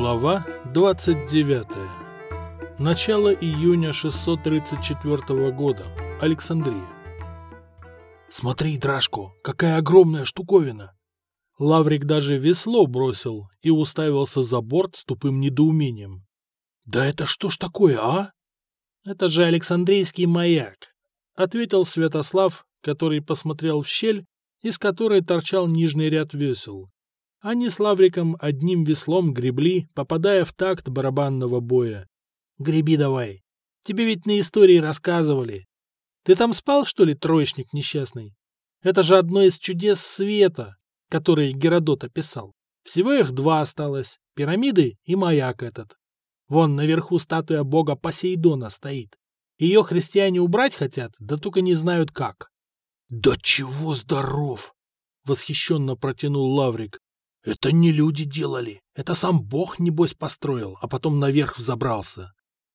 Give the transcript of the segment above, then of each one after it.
Глава 29. Начало июня 634 года. Александрия. «Смотри, Драшко, какая огромная штуковина!» Лаврик даже весло бросил и уставился за борт с тупым недоумением. «Да это что ж такое, а?» «Это же Александрийский маяк», — ответил Святослав, который посмотрел в щель, из которой торчал нижний ряд весел. Они с Лавриком одним веслом гребли, попадая в такт барабанного боя. «Греби давай. Тебе ведь на истории рассказывали. Ты там спал, что ли, троечник несчастный? Это же одно из чудес света, которые Геродот описал. Всего их два осталось — пирамиды и маяк этот. Вон наверху статуя бога Посейдона стоит. Ее христиане убрать хотят, да только не знают как». «Да чего здоров!» — восхищенно протянул Лаврик. «Это не люди делали, это сам Бог, небось, построил, а потом наверх взобрался».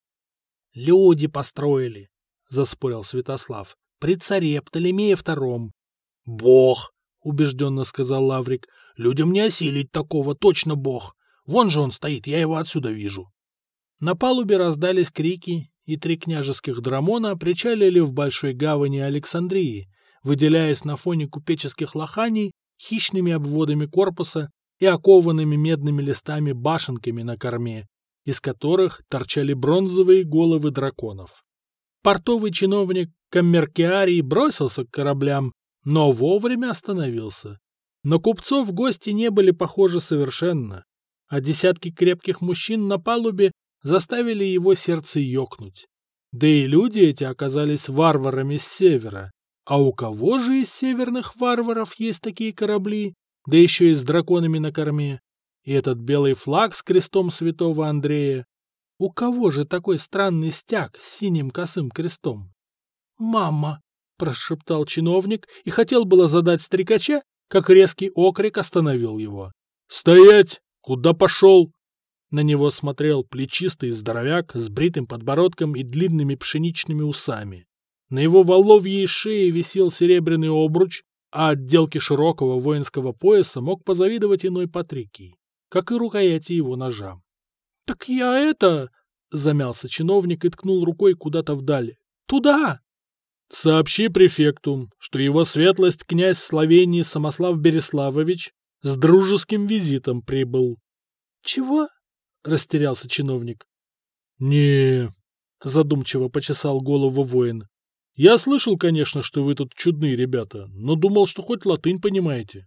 «Люди построили», — заспорил Святослав, — «при царе Птолемее II». «Бог», — убежденно сказал Лаврик, — «людям не осилить такого, точно Бог. Вон же он стоит, я его отсюда вижу». На палубе раздались крики, и 3 княжеских драмона причалили в большой гавани Александрии, выделяясь на фоне купеческих лоханий хищными обводами корпуса и окованными медными листами башенками на корме, из которых торчали бронзовые головы драконов. Портовый чиновник Коммеркиарий бросился к кораблям, но вовремя остановился. На купцов гости не были похожи совершенно, а десятки крепких мужчин на палубе заставили его сердце ёкнуть. Да и люди эти оказались варварами с севера. А у кого же из северных варваров есть такие корабли, да еще и с драконами на корме? И этот белый флаг с крестом святого Андрея. У кого же такой странный стяг с синим косым крестом? «Мама!» — прошептал чиновник и хотел было задать стрекача, как резкий окрик остановил его. «Стоять! Куда пошел?» На него смотрел плечистый здоровяк с бритым подбородком и длинными пшеничными усами. На его воловьей шее висел серебряный обруч, а отделке широкого воинского пояса мог позавидовать иной Патрикий, как и рукояти его ножа. — Так я это... — замялся чиновник и ткнул рукой куда-то вдаль. — Туда! — Сообщи префекту, что его светлость князь Словении Самослав Береславович с дружеским визитом прибыл. — Чего? — растерялся чиновник. — Не, — задумчиво почесал голову воин. Я слышал, конечно, что вы тут чудные ребята, но думал, что хоть латынь понимаете.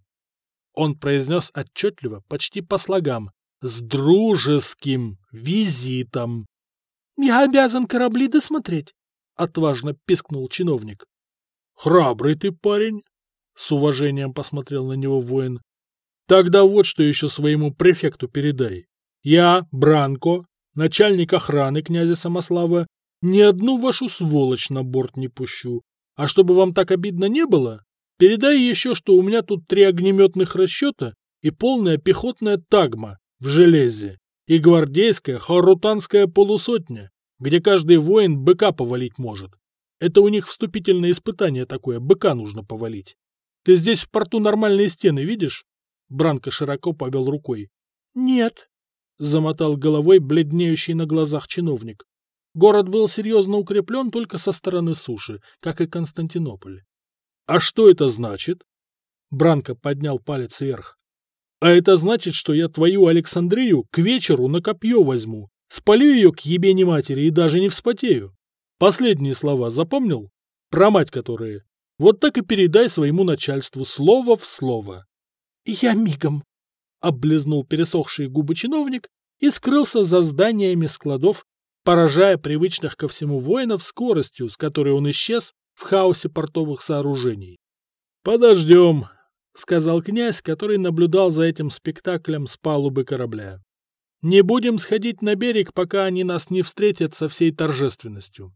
Он произнес отчетливо, почти по слогам, с дружеским визитом. — Я обязан корабли досмотреть, — отважно пискнул чиновник. — Храбрый ты парень, — с уважением посмотрел на него воин. — Тогда вот что еще своему префекту передай. Я, Бранко, начальник охраны князя Самослава, ни одну вашу сволочь на борт не пущу. А чтобы вам так обидно не было, передай еще, что у меня тут 3 огнеметных расчета и полная пехотная тагма в железе и гвардейская харутанская полусотня, где каждый воин быка повалить может. Это у них вступительное испытание такое, быка нужно повалить. Ты здесь в порту нормальные стены видишь? Бранко широко повел рукой. Нет, замотал головой бледнеющий на глазах чиновник. Город был серьезно укреплен только со стороны суши, как и Константинополь. — А что это значит? Бранко поднял палец вверх. — А это значит, что я твою Александрию к вечеру на копье возьму, спалю ее к ебени матери и даже не вспотею. Последние слова запомнил? Про мать которые. Вот так и передай своему начальству слово в слово. — Я мигом! — облизнул пересохшие губы чиновник и скрылся за зданиями складов, поражая привычных ко всему воинов скоростью, с которой он исчез в хаосе портовых сооружений. «Подождем», — сказал князь, который наблюдал за этим спектаклем с палубы корабля. «Не будем сходить на берег, пока они нас не встретят со всей торжественностью».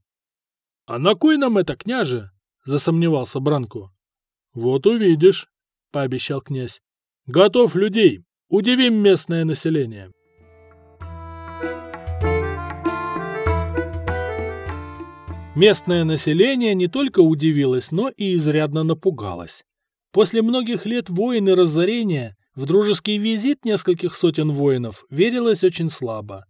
«А на кой нам это, княже?» — засомневался Бранко. «Вот увидишь», — пообещал князь. «Готовь людей, удивим местное население». Местное население не только удивилось, но и изрядно напугалось. После многих лет войн и разорения В дружеский визит нескольких сотен воинов верилось очень слабо.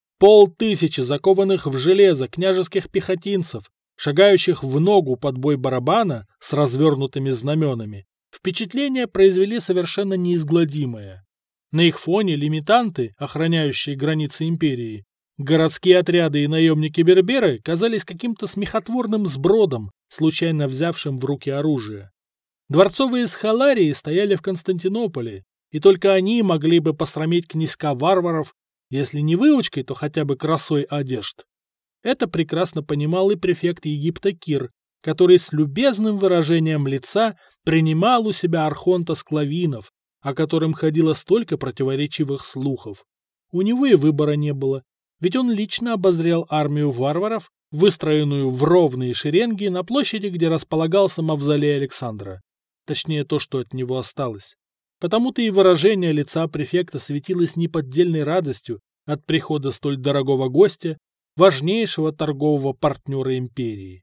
500 закованных в железо княжеских пехотинцев, шагающих в ногу под бой барабана с развернутыми знаменами, впечатление произвели совершенно неизгладимое. На их фоне лимитанты, охраняющие границы империи, городские отряды и наемники-берберы казались каким-то смехотворным сбродом, случайно взявшим в руки оружие. Дворцовые схаларии стояли в Константинополе, и только они могли бы посрамить князька варваров, если не выучкой, то хотя бы красой одежд. Это прекрасно понимал и префект Египта Кир, который с любезным выражением лица принимал у себя архонта Склавинов, о котором ходило столько противоречивых слухов. У него и выбора не было, ведь он лично обозрел армию варваров, выстроенную в ровные шеренги на площади, где располагался мавзолей Александра. Точнее, то, что от него осталось. Потому-то и выражение лица префекта светилось неподдельной радостью от прихода столь дорогого гостя, важнейшего торгового партнера империи.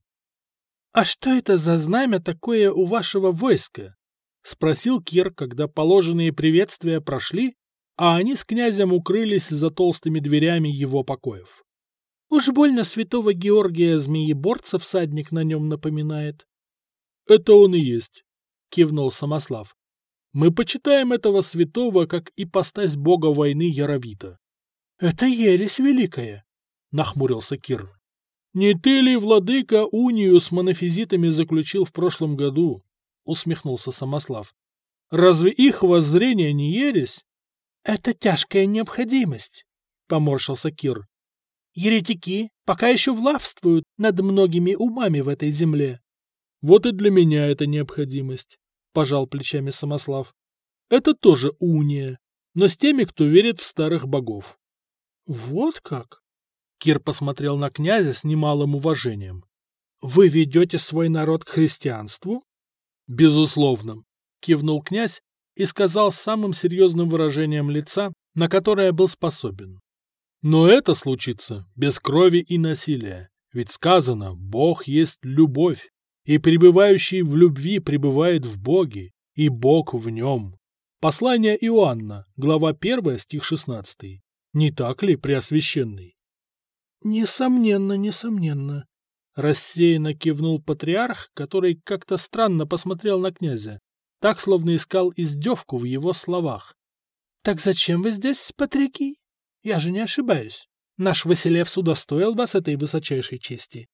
— А что это за знамя такое у вашего войска? — спросил Кир, когда положенные приветствия прошли, а они с князем укрылись за толстыми дверями его покоев. — Уж больно святого Георгия Змееборца всадник на нем напоминает. — Это он и есть, — кивнул Самослав. Мы почитаем этого святого как ипостась бога войны Яровита. — Это ересь великая, — нахмурился Кир. — Не ты ли, владыка, унию с монофизитами заключил в прошлом году? — усмехнулся Самослав. — Разве их воззрение не ересь? — Это тяжкая необходимость, — поморщился Кир. — Еретики пока еще властвуют над многими умами в этой земле. — Вот и для меня это необходимость. — пожал плечами Самослав. — Это тоже уния, но с теми, кто верит в старых богов. — Вот как? Кир посмотрел на князя с немалым уважением. — Вы ведете свой народ к христианству? — Безусловно, — кивнул князь и сказал с самым серьезным выражением лица, на которое был способен. — Но это случится без крови и насилия, ведь сказано «Бог есть любовь». И пребывающий в любви пребывает в Боге, и Бог в нем. Послание Иоанна, глава 1, стих 16. Не так ли, Преосвященный? Несомненно, несомненно. Рассеянно кивнул патриарх, который как-то странно посмотрел на князя, так, словно искал издевку в его словах. Так зачем вы здесь, патрики? Я же не ошибаюсь. Наш Василевс удостоил вас этой высочайшей чести.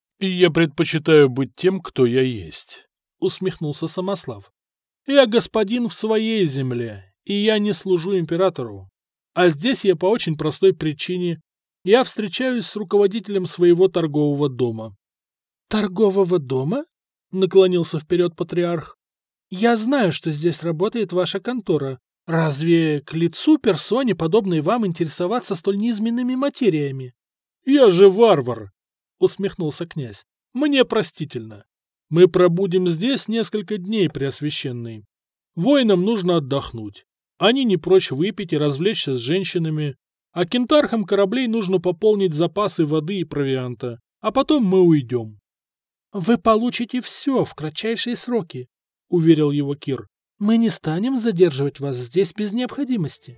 «Я предпочитаю быть тем, кто я есть», — усмехнулся Самослав. «Я господин в своей земле, и я не служу императору. А здесь я по очень простой причине. Я встречаюсь с руководителем своего торгового дома». «Торгового дома?» — наклонился вперед патриарх. «Я знаю, что здесь работает ваша контора. Разве к лицу персоне, подобной вам, интересоваться столь низменными материями?» «Я же варвар!» — усмехнулся князь. — Мне простительно. Мы пробудем здесь несколько дней, Преосвященный. Воинам нужно отдохнуть. Они не прочь выпить и развлечься с женщинами. А кентархам кораблей нужно пополнить запасы воды и провианта. А потом мы уйдем. — Вы получите все в кратчайшие сроки, — уверил его Кир. — Мы не станем задерживать вас здесь без необходимости.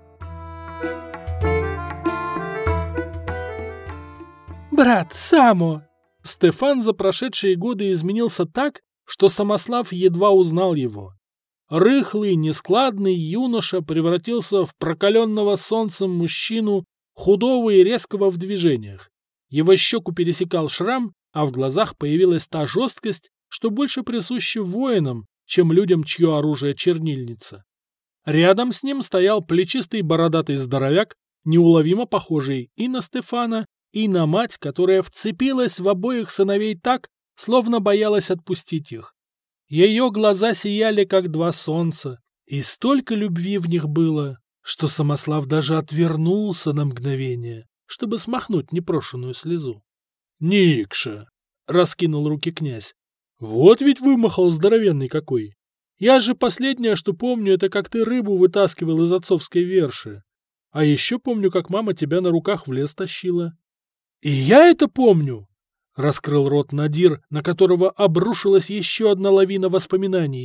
«Брат, Само!» Стефан за прошедшие годы изменился так, что Самослав едва узнал его. Рыхлый, нескладный юноша превратился в прокаленного солнцем мужчину, худого и резкого в движениях. Его щеку пересекал шрам, а в глазах появилась та жесткость, что больше присуща воинам, чем людям, чье оружие чернильница. Рядом с ним стоял плечистый бородатый здоровяк, неуловимо похожий и на Стефана, и на мать, которая вцепилась в обоих сыновей так, словно боялась отпустить их. Ее глаза сияли, как два солнца, и столько любви в них было, что Самослав даже отвернулся на мгновение, чтобы смахнуть непрошенную слезу. — Никша! — раскинул руки князь. — Вот ведь вымахал здоровенный какой! Я же последнее, что помню, это как ты рыбу вытаскивал из отцовской верши. А еще помню, как мама тебя на руках в лес тащила. — И я это помню! — раскрыл рот Надир, на которого обрушилась еще одна лавина воспоминаний.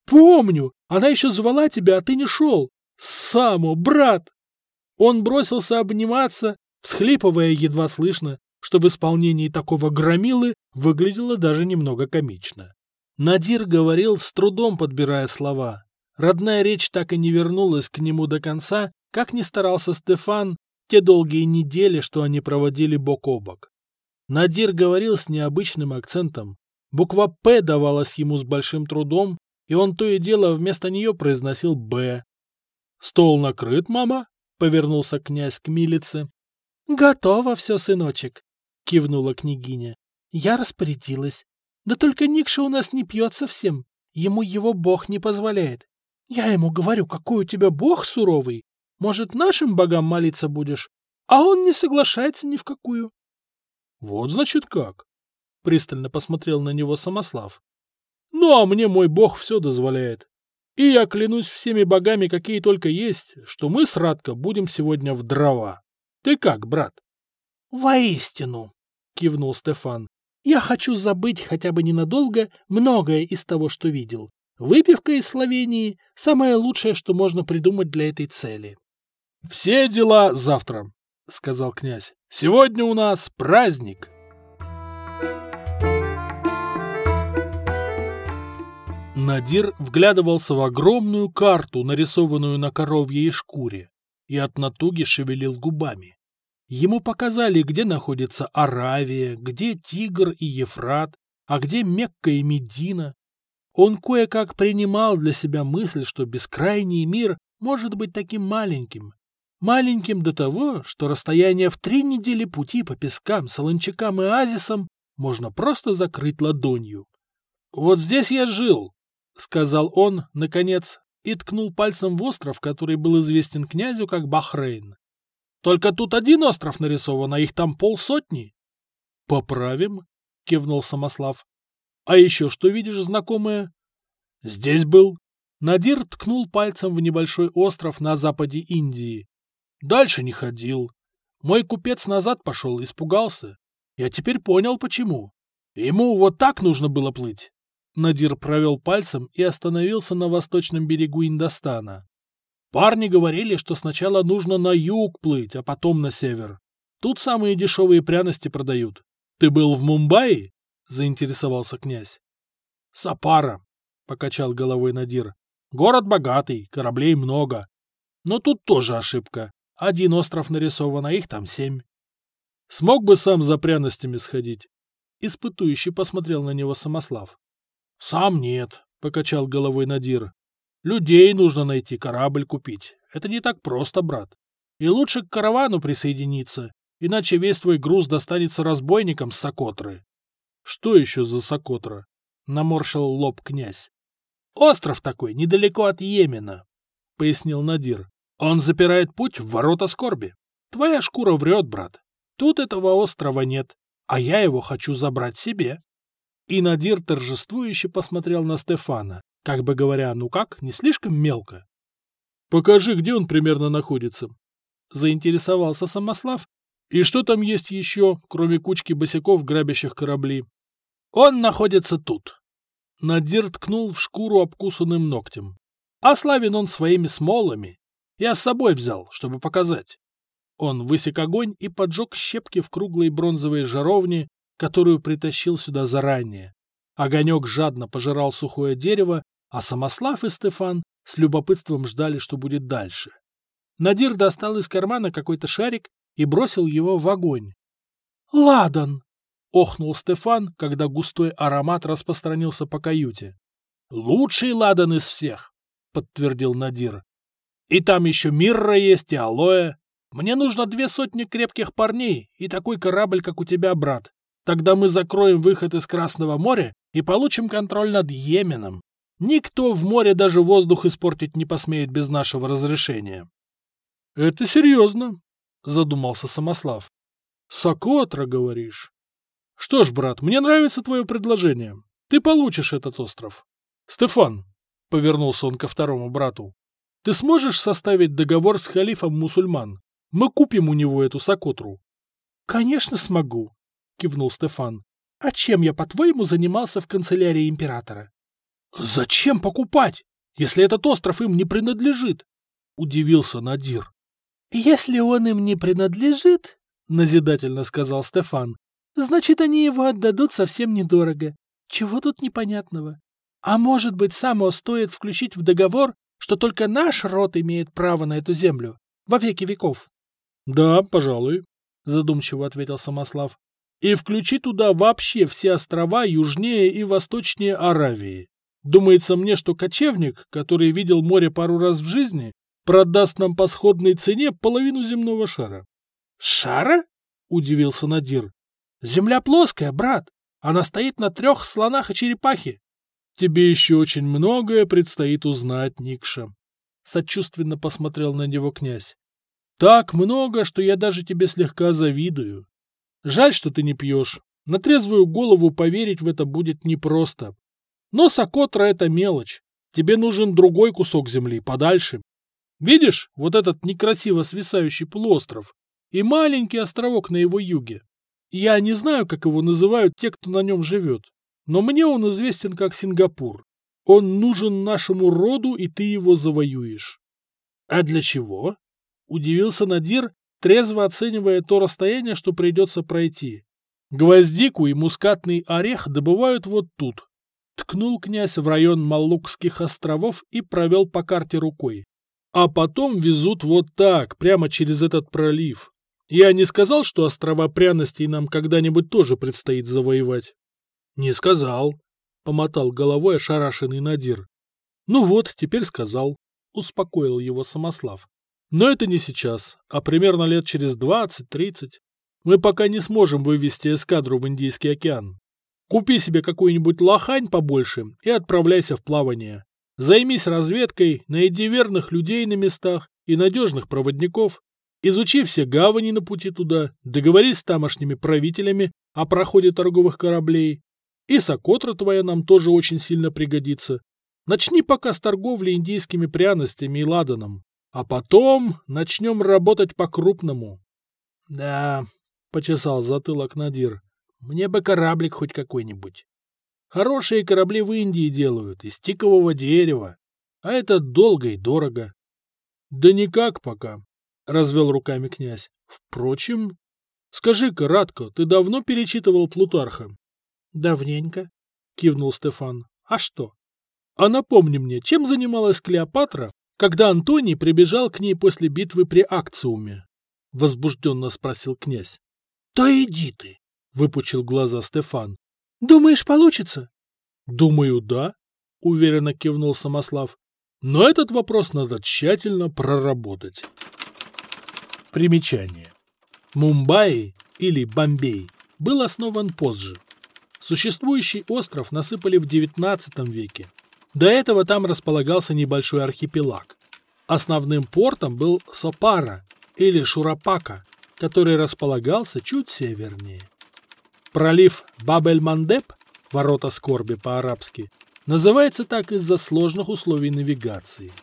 Помню, она еще звала тебя, а ты не шел. Само, брат!» Он бросился обниматься, всхлипывая едва слышно, что в исполнении такого громилы выглядело даже немного комично. Надир говорил, с трудом подбирая слова. Родная речь так и не вернулась к нему до конца, как ни старался Стефан те долгие недели, что они проводили бок о бок. Надир говорил с необычным акцентом. Буква «П» давалась ему с большим трудом, и он то и дело вместо нее произносил «Б». «Стол накрыт, мама?» — повернулся князь к милице. «Готово все, сыночек», — кивнула княгиня. «Я распорядилась. Да только Никша у нас не пьет совсем. Ему его бог не позволяет. Я ему говорю, какой у тебя бог суровый. Может, нашим богам молиться будешь? А он не соглашается ни в какую». «Вот значит как», — пристально посмотрел на него Самослав. «Ну, а мне мой бог все дозволяет. И я клянусь всеми богами, какие только есть, что мы с Радко будем сегодня в дрова. Ты как, брат?» «Воистину», — кивнул Стефан. «Я хочу забыть хотя бы ненадолго многое из того, что видел. Выпивка из Словении — самое лучшее, что можно придумать для этой цели». «Все дела завтра», — сказал князь. «Сегодня у нас праздник». Надир вглядывался в огромную карту, нарисованную на коровьей шкуре, и от натуги шевелил губами. Ему показали, где находится Аравия, где Тигр и Ефрат, а где Мекка и Медина. Он кое-как принимал для себя мысль, что бескрайний мир может быть таким маленьким. Маленьким до того, что расстояние в 3 недели пути по пескам, солончакам и оазисам можно просто закрыть ладонью. «Вот здесь я жил», — сказал он, наконец, и ткнул пальцем в остров, который был известен князю как Бахрейн. «Только тут один остров нарисован, а их там 50. «Поправим», — кивнул Самослав. «А еще что видишь знакомое?» «Здесь был». Надир ткнул пальцем в небольшой остров на западе Индии. «Дальше не ходил. Мой купец назад пошел, испугался. Я теперь понял, почему. Ему вот так нужно было плыть». Надир провел пальцем и остановился на восточном берегу Индостана. «Парни говорили, что сначала нужно на юг плыть, а потом на север. Тут самые дешевые пряности продают. Ты был в Мумбаи?» — заинтересовался князь. «Сапара», — покачал головой Надир. «Город богатый, кораблей много. Но тут тоже ошибка. Один остров нарисован, а их там 7. «Смог бы сам за пряностями сходить?» Испытующий посмотрел на него Самослав. «Сам нет», — покачал головой Надир. «Людей нужно найти, корабль купить. Это не так просто, брат. И лучше к каравану присоединиться, иначе весь твой груз достанется разбойникам с Сокотры». «Что еще за Сокотра?» — наморщил лоб князь. «Остров такой, недалеко от Йемена», — пояснил Надир. «Он запирает путь в ворота скорби. Твоя шкура врет, брат. Тут этого острова нет, а я его хочу забрать себе». И Надир торжествующе посмотрел на Стефана, как бы говоря, ну как, не слишком мелко? «Покажи, где он примерно находится», — заинтересовался Самослав. «И что там есть еще, кроме кучки босяков, грабящих корабли?» «Он находится тут». Надир ткнул в шкуру обкусанным ногтем. «А славен он своими смолами. Я с собой взял, чтобы показать». Он высек огонь и поджег щепки в круглой бронзовой жаровне, которую притащил сюда заранее. Огонек жадно пожирал сухое дерево, а Самослав и Стефан с любопытством ждали, что будет дальше. Надир достал из кармана какой-то шарик и бросил его в огонь. «Ладан!» — охнул Стефан, когда густой аромат распространился по каюте. «Лучший ладан из всех!» — подтвердил Надир. «И там еще мирра есть и алоэ. Мне нужно 200 крепких парней и такой корабль, как у тебя, брат. Тогда мы закроем выход из Красного моря и получим контроль над Йеменом. Никто в море даже воздух испортить не посмеет без нашего разрешения». «Это серьезно», — задумался Самослав. «Сокотра, говоришь? Что ж, брат, мне нравится твое предложение. Ты получишь этот остров. Стефан», — повернулся он ко второму брату, — «ты сможешь составить договор с халифом мусульман? Мы купим у него эту Сокотру». «Конечно смогу», — кивнул Стефан. «А чем я, по-твоему, занимался в канцелярии императора?» Зачем покупать, если этот остров им не принадлежит? Удивился Надир. Если он им не принадлежит, назидательно сказал Стефан, значит, они его отдадут совсем недорого. Чего тут непонятного? А может быть, само стоит включить в договор, что только наш род имеет право на эту землю во веки веков? — Да, пожалуй, — задумчиво ответил Самослав. — И включи туда вообще все острова южнее и восточнее Аравии. Думается мне, что кочевник, который видел море пару раз в жизни, продаст нам по сходной цене половину земного шара. — Шара? — удивился Надир. — Земля плоская, брат. Она стоит на 3 слонах и черепахе. — Тебе еще очень многое предстоит узнать, Никша. Сочувственно посмотрел на него князь. — Так много, что я даже тебе слегка завидую. Жаль, что ты не пьешь. На трезвую голову поверить в это будет непросто. Но Сокотра — это мелочь. Тебе нужен другой кусок земли, подальше. Видишь, вот этот некрасиво свисающий полуостров и маленький островок на его юге. Я не знаю, как его называют те, кто на нем живет, но мне он известен как Сингапур. Он нужен нашему роду, и ты его завоюешь. — А для чего? — удивился Надир, трезво оценивая то расстояние, что придется пройти. — Гвоздику и мускатный орех добывают вот тут. Ткнул князь в район Малукских островов и провел по карте рукой. А потом везут вот так, прямо через этот пролив. Я не сказал, что острова пряностей нам когда-нибудь тоже предстоит завоевать? — Не сказал, — помотал головой ошарашенный Надир. — Ну вот, теперь сказал, — успокоил его Самослав. Но это не сейчас, а примерно лет через 20-30. Мы пока не сможем вывести эскадру в Индийский океан. Купи себе какую-нибудь лохань побольше и отправляйся в плавание. Займись разведкой, найди верных людей на местах и надежных проводников. Изучи все гавани на пути туда, договорись с тамошними правителями о проходе торговых кораблей. И Сокотра твоя нам тоже очень сильно пригодится. Начни пока с торговли индийскими пряностями и ладаном, а потом начнем работать по-крупному. — Да, — почесал затылок Надир, — мне бы кораблик хоть какой-нибудь. Хорошие корабли в Индии делают, из тикового дерева, а это долго и дорого. — Да никак пока. — развел руками князь. — Впрочем, скажи-ка, Радко, ты давно перечитывал Плутарха? — Давненько, — кивнул Стефан. — А что? — А напомни мне, чем занималась Клеопатра, когда Антоний прибежал к ней после битвы при Акциуме? — возбужденно спросил князь. — Да иди ты! — выпучил глаза Стефан. — Думаешь, получится? — Думаю, да, — уверенно кивнул Самослав. — Но этот вопрос надо тщательно проработать. Примечание. Мумбаи или Бомбей был основан позже. Существующий остров насыпали в XIX веке. До этого там располагался небольшой архипелаг. Основным портом был Сопара или Шурапака, который располагался чуть севернее. Пролив Баб-эль-Мандеб, ворота скорби по-арабски, называется так из-за сложных условий навигации.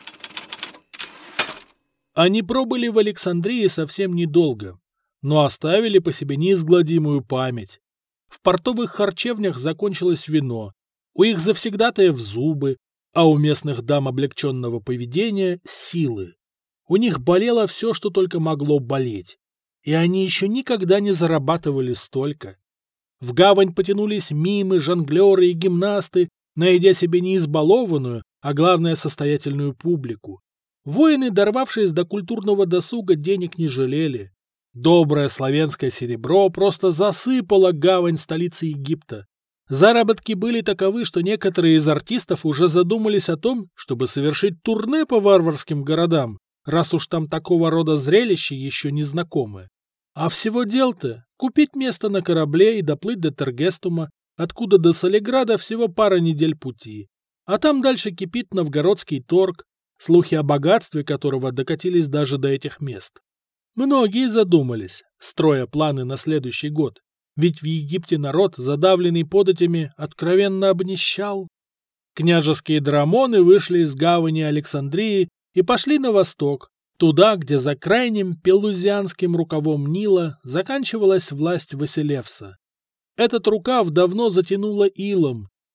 Они пробыли в Александрии совсем недолго, но оставили по себе неизгладимую память. В портовых харчевнях закончилось вино, у их завсегдатаев зубы, а у местных дам облегченного поведения силы. У них болело все, что только могло болеть, и они еще никогда не зарабатывали столько. В гавань потянулись мимы, жонглеры и гимнасты, найдя себе не избалованную, а главное состоятельную публику. Воины, дорвавшись до культурного досуга, денег не жалели. Доброе славянское серебро просто засыпало гавань столицы Египта. Заработки были таковы, что некоторые из артистов уже задумались о том, чтобы совершить турне по варварским городам, раз уж там такого рода зрелища еще не знакомы. А всего дел-то — купить место на корабле и доплыть до Тергестума, откуда до Солиграда всего пара недель пути. А там дальше кипит новгородский торг, слухи о богатстве которого докатились даже до этих мест. Многие задумались, строя планы на следующий год, ведь в Египте народ, задавленный податями, откровенно обнищал. Княжеские драмоны вышли из гавани Александрии и пошли на восток, туда, где за крайним пелузианским рукавом Нила заканчивалась власть Василевса. Этот рукав давно затянуло илом,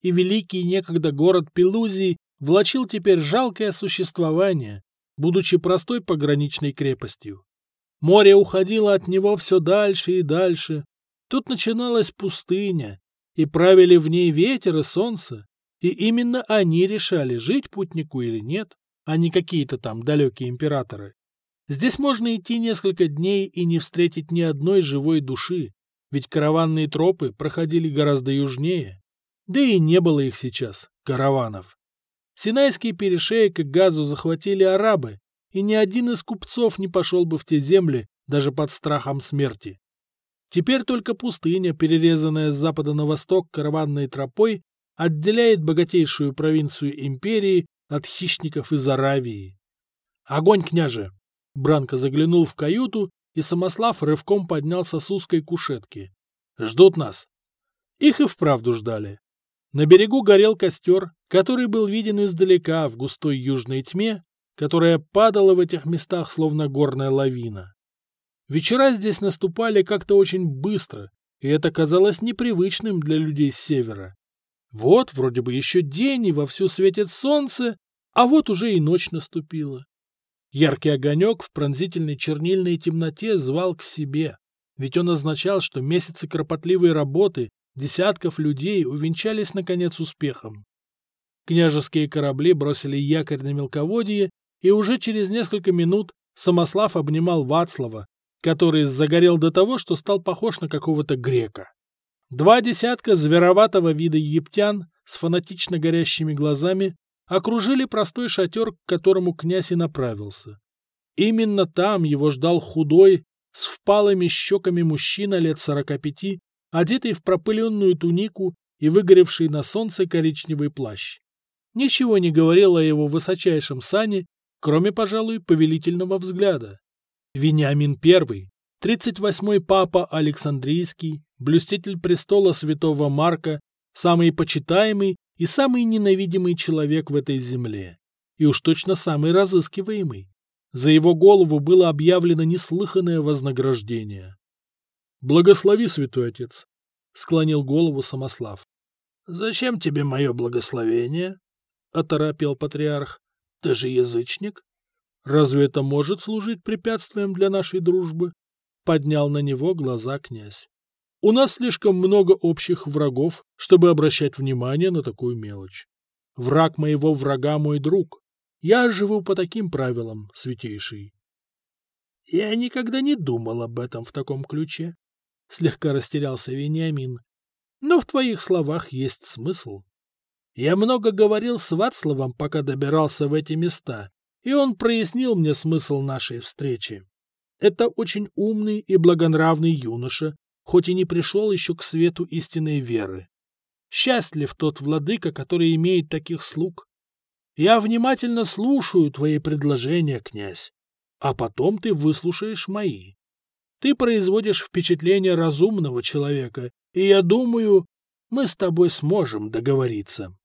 и великий некогда город Пелузий влачил теперь жалкое существование, будучи простой пограничной крепостью. Море уходило от него все дальше и дальше. Тут начиналась пустыня, и правили в ней ветер и солнце, и именно они решали, жить путнику или нет, а не какие-то там далекие императоры. Здесь можно идти несколько дней и не встретить ни одной живой души, ведь караванные тропы проходили гораздо южнее. Да и не было их сейчас, караванов. Синайский перешеек и Газу захватили арабы, и ни один из купцов не пошел бы в те земли даже под страхом смерти. Теперь только пустыня, перерезанная с запада на восток караванной тропой, отделяет богатейшую провинцию империи от хищников из Аравии. «Огонь, княже!» Бранко заглянул в каюту, и Самослав рывком поднялся с узкой кушетки. «Ждут нас!» Их и вправду ждали. На берегу горел костер, который был виден издалека в густой южной тьме, которая падала в этих местах словно горная лавина. Вечера здесь наступали как-то очень быстро, и это казалось непривычным для людей с севера. Вот вроде бы еще день, и вовсю светит солнце, а вот уже и ночь наступила. Яркий огонек в пронзительной чернильной темноте звал к себе, ведь он означал, что месяцы кропотливой работы десятков людей увенчались, наконец, успехом. Княжеские корабли бросили якорь на мелководье, и уже через несколько минут Самослав обнимал Вацлава, который загорел до того, что стал похож на какого-то грека. 2 десятка звероватого вида египтян с фанатично горящими глазами окружили простой шатер, к которому князь и направился. Именно там его ждал худой, с впалыми щеками мужчина лет 45, одетый в пропыленную тунику и выгоревший на солнце коричневый плащ. Ничего не говорил о его высочайшем сане, кроме, пожалуй, повелительного взгляда. Вениамин I, 38-й папа Александрийский, блюститель престола святого Марка, самый почитаемый и самый ненавидимый человек в этой земле, и уж точно самый разыскиваемый. За его голову было объявлено неслыханное вознаграждение. «Благослови, святой отец», — склонил голову Самослав. «Зачем тебе мое благословение?» — оторопел патриарх. «Ты же язычник. Разве это может служить препятствием для нашей дружбы?» — поднял на него глаза князь. «У нас слишком много общих врагов, чтобы обращать внимание на такую мелочь. Враг моего врага — мой друг. Я живу по таким правилам, святейший». «Я никогда не думал об этом в таком ключе», — слегка растерялся Вениамин. «Но в твоих словах есть смысл. Я много говорил с Вацлавом, пока добирался в эти места, и он прояснил мне смысл нашей встречи. Это очень умный и благонравный юноша, хоть и не пришел еще к свету истинной веры. Счастлив тот владыка, который имеет таких слуг. Я внимательно слушаю твои предложения, князь, а потом ты выслушаешь мои. Ты производишь впечатление разумного человека, и я думаю, мы с тобой сможем договориться».